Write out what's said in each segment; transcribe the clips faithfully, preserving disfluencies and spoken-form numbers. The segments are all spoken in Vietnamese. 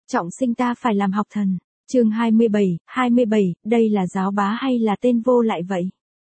Trọng sinh ta phải làm học thần. Chương hai mươi bảy, hai mươi bảy, đây là giáo bá hay là tên vô lại vậy?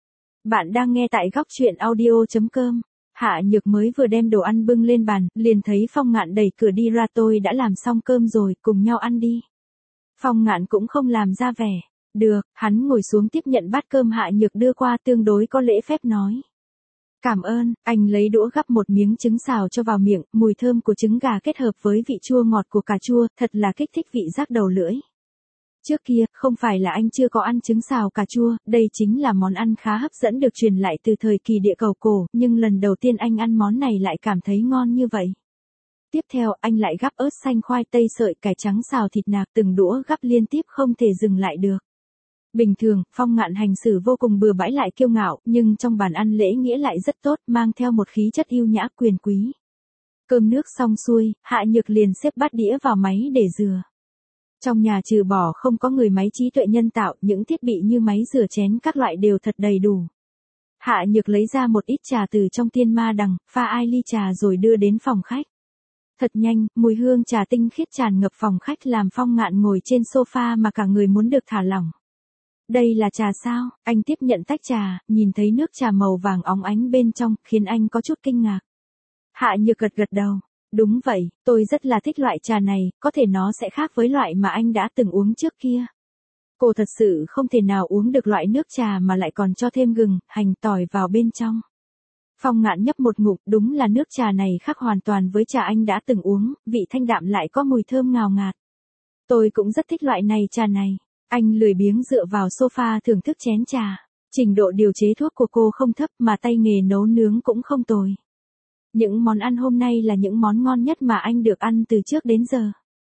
Bạn đang nghe tại góc truyện audio chấm com. Hạ Nhược mới vừa đem đồ ăn bưng lên bàn, liền thấy Phong Ngạn đẩy cửa đi ra. Tôi đã làm xong cơm rồi, cùng nhau ăn đi. Phong Ngạn cũng không làm ra vẻ. Được, hắn ngồi xuống tiếp nhận bát cơm Hạ Nhược đưa qua, tương đối có lễ phép nói. Cảm ơn. Anh lấy đũa gắp một miếng trứng xào cho vào miệng, mùi thơm của trứng gà kết hợp với vị chua ngọt của cà chua, thật là kích thích vị giác đầu lưỡi. Trước kia, không phải là anh chưa có ăn trứng xào cà chua, đây chính là món ăn khá hấp dẫn được truyền lại từ thời kỳ địa cầu cổ, nhưng lần đầu tiên anh ăn món này lại cảm thấy ngon như vậy. Tiếp theo, anh lại gắp ớt xanh, khoai tây sợi, cải trắng xào thịt nạc, từng đũa gắp liên tiếp không thể dừng lại được. Bình thường, Phong Ngạn hành xử vô cùng bừa bãi lại kiêu ngạo, nhưng trong bàn ăn lễ nghĩa lại rất tốt, mang theo một khí chất yêu nhã quyền quý. Cơm nước xong xuôi, Hạ Nhược liền xếp bát đĩa vào máy để rửa. Trong nhà trừ bỏ không có người máy trí tuệ nhân tạo, những thiết bị như máy rửa chén các loại đều thật đầy đủ. Hạ Nhược lấy ra một ít trà từ trong tiên ma đằng, pha ai ly trà rồi đưa đến phòng khách. Thật nhanh, mùi hương trà tinh khiết tràn ngập phòng khách làm Phong Ngạn ngồi trên sofa mà cả người muốn được thả lỏng. Đây là trà sao? Anh tiếp nhận tách trà, nhìn thấy nước trà màu vàng óng ánh bên trong, khiến anh có chút kinh ngạc. Hạ Nhược gật gật đầu. Đúng vậy, tôi rất là thích loại trà này, có thể nó sẽ khác với loại mà anh đã từng uống trước kia. Cô thật sự không thể nào uống được loại nước trà mà lại còn cho thêm gừng, hành, tỏi vào bên trong. Phong Ngạn nhấp một ngụm, đúng là nước trà này khác hoàn toàn với trà anh đã từng uống, vị thanh đạm lại có mùi thơm ngào ngạt. Tôi cũng rất thích loại này trà này. Anh lười biếng dựa vào sofa thưởng thức chén trà. Trình độ điều chế thuốc của cô không thấp mà tay nghề nấu nướng cũng không tồi. Những món ăn hôm nay là những món ngon nhất mà anh được ăn từ trước đến giờ.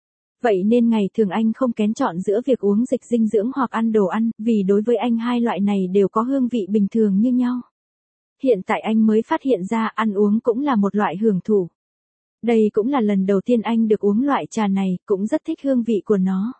Vậy nên ngày thường anh không kén chọn giữa việc uống dịch dinh dưỡng hoặc ăn đồ ăn, vì đối với anh hai loại này đều có hương vị bình thường như nhau. Hiện tại anh mới phát hiện ra ăn uống cũng là một loại hưởng thụ. Đây cũng là lần đầu tiên anh được uống loại trà này, cũng rất thích hương vị của nó.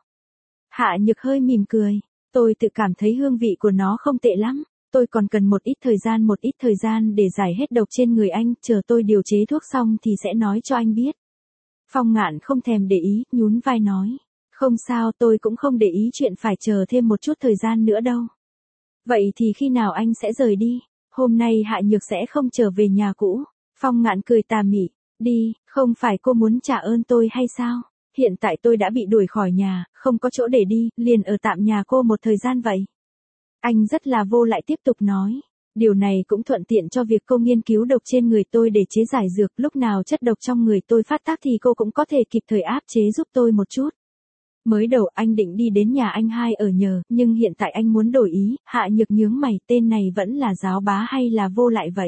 Hạ Nhược hơi mỉm cười. Tôi tự cảm thấy hương vị của nó không tệ lắm. Tôi còn cần một ít thời gian một ít thời gian để giải hết độc trên người anh, chờ tôi điều chế thuốc xong thì sẽ nói cho anh biết. Phong Ngạn không thèm để ý, nhún vai nói. Không sao, tôi cũng không để ý chuyện phải chờ thêm một chút thời gian nữa đâu. Vậy thì khi nào anh sẽ rời đi? Hôm nay Hạ Nhược sẽ không trở về nhà cũ. Phong Ngạn cười tà mị. Đi, không phải cô muốn trả ơn tôi hay sao? Hiện tại tôi đã bị đuổi khỏi nhà, không có chỗ để đi, liền ở tạm nhà cô một thời gian vậy. Anh rất là vô lại tiếp tục nói. Điều này cũng thuận tiện cho việc cô nghiên cứu độc trên người tôi để chế giải dược, lúc nào chất độc trong người tôi phát tác thì cô cũng có thể kịp thời áp chế giúp tôi một chút. Mới đầu anh định đi đến nhà anh hai ở nhờ, nhưng hiện tại anh muốn đổi ý. Hạ Nhược nhướng mày, tên này vẫn là giáo bá hay là vô lại vậy?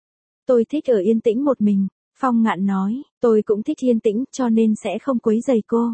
Tôi thích ở yên tĩnh một mình. Phong Ngạn nói, tôi cũng thích yên tĩnh cho nên sẽ không quấy rầy cô.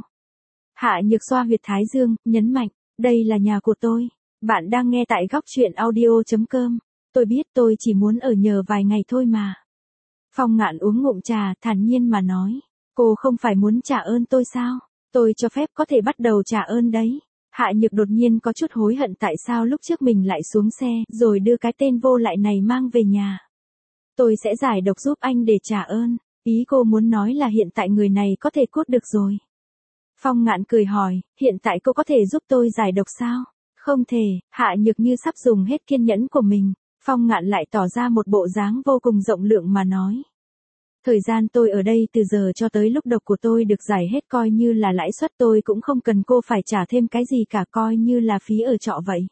Hạ Nhược xoa huyệt thái dương, nhấn mạnh, đây là nhà của tôi. Bạn đang nghe tại góc truyện audio chấm com. Tôi biết tôi chỉ muốn ở nhờ vài ngày thôi mà. Phong Ngạn uống ngụm trà, thản nhiên mà nói, cô không phải muốn trả ơn tôi sao? Tôi cho phép có thể bắt đầu trả ơn đấy. Hạ Nhược đột nhiên có chút hối hận tại sao lúc trước mình lại xuống xe, rồi đưa cái tên vô lại này mang về nhà. Tôi sẽ giải độc giúp anh để trả ơn. Ý cô muốn nói là hiện tại người này có thể cốt được rồi. Phong Ngạn cười hỏi, hiện tại cô có thể giúp tôi giải độc sao? Không thể. Hạ Nhược như sắp dùng hết kiên nhẫn của mình. Phong Ngạn lại tỏ ra một bộ dáng vô cùng rộng lượng mà nói. Thời gian tôi ở đây từ giờ cho tới lúc độc của tôi được giải hết coi như là lãi suất, tôi cũng không cần cô phải trả thêm cái gì cả, coi như là phí ở trọ vậy.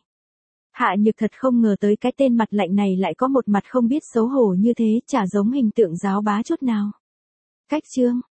Hạ Nhược thật không ngờ tới cái tên mặt lạnh này lại có một mặt không biết xấu hổ như thế, chả giống hình tượng giáo bá chút nào. Cách chương,